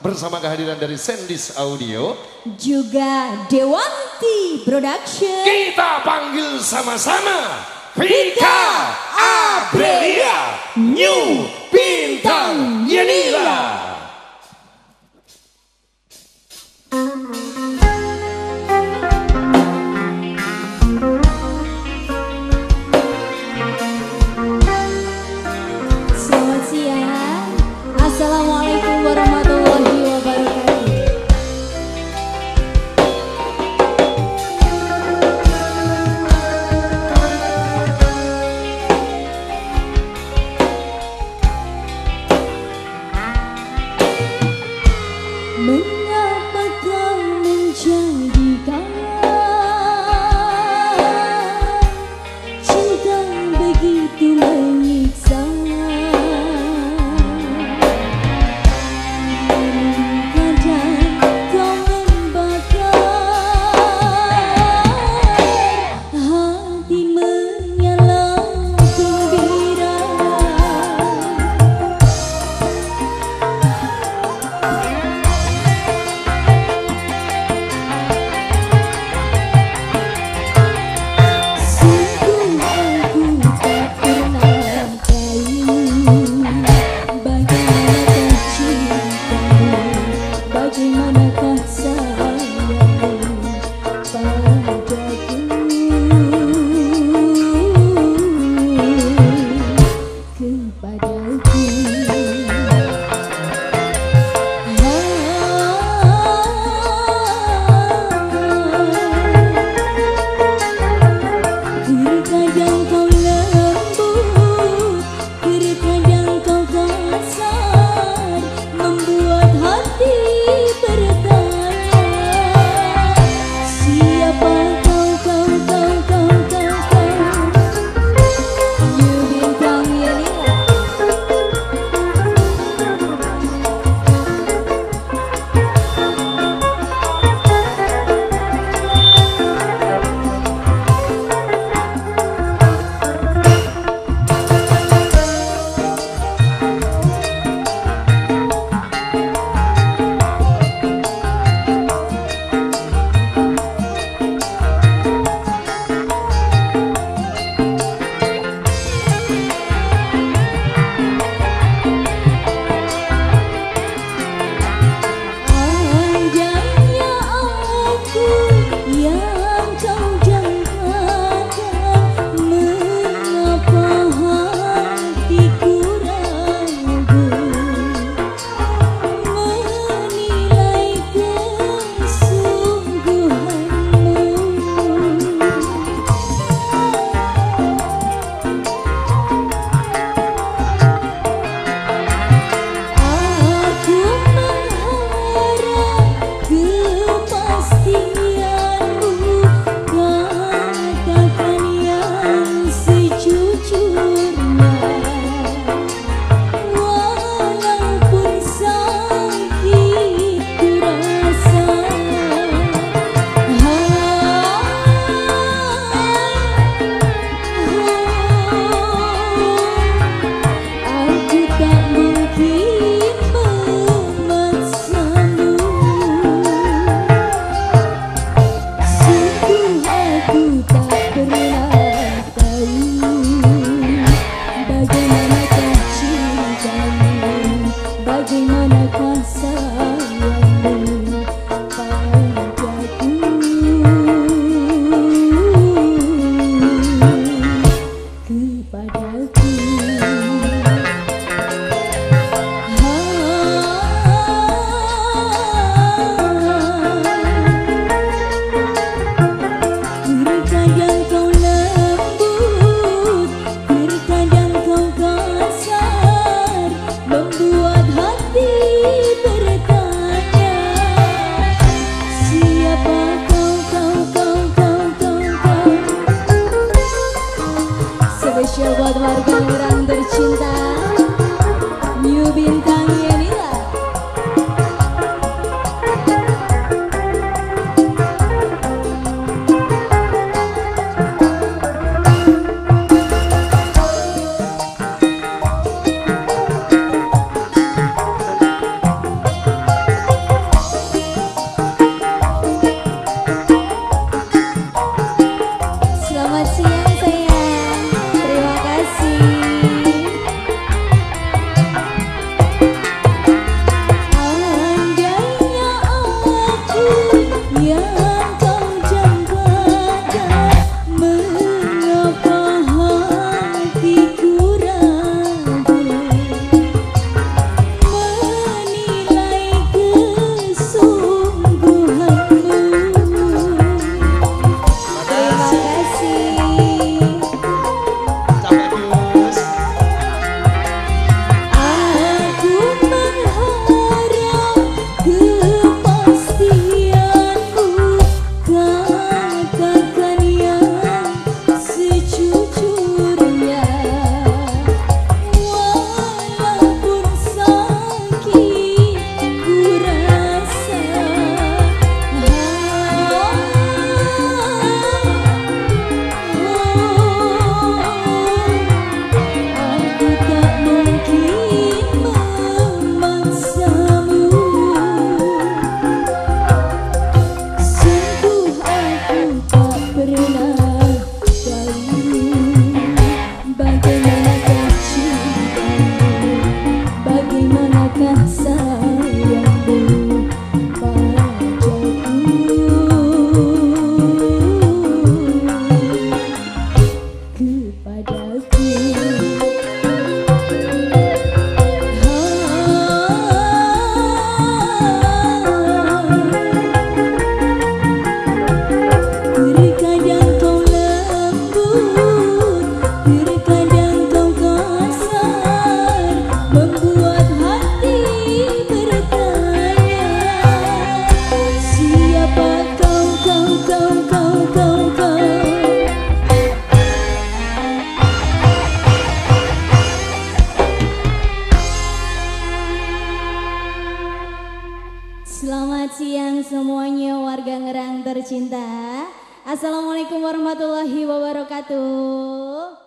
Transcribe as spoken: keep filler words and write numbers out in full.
bersama kehadiran dari Sendis Audio juga Dewanti Production. Kita panggil sama-sama Vika Aprilia New Bintang Yenila. Selamat siang, assalamualaikum warahmatullahi wabarakatuh. Mengapa kau menjadikan cinta begitu menyiksa? Bagaimanakah sayangmu padaku, kepadaku. Terkadang kau lembut, terkadang kau kasar, membuat hati bertanya, siapa kau, kau, kau, kau, kau, kau, New Bintang Yenila. Andainya aku yang kau jangkakan, mengapa hatiku ragu menilai kesungguhanmu. Aku mengharap kepastianmu, katakan yang sejujurnya, walaupun sakit ku rasa. Aku tak mungkin memaksamu. Sungguh aku tak pernah tahu bagaimanakah cintamu, bagaimanakah sayangmu padaku, kepadaku. Terkadang kau lembut, terkadang kau kasar, membuat hati bertanya, siang semuanya warga Ngerang tercinta. Assalamualaikum warahmatullahi wabarakatuh.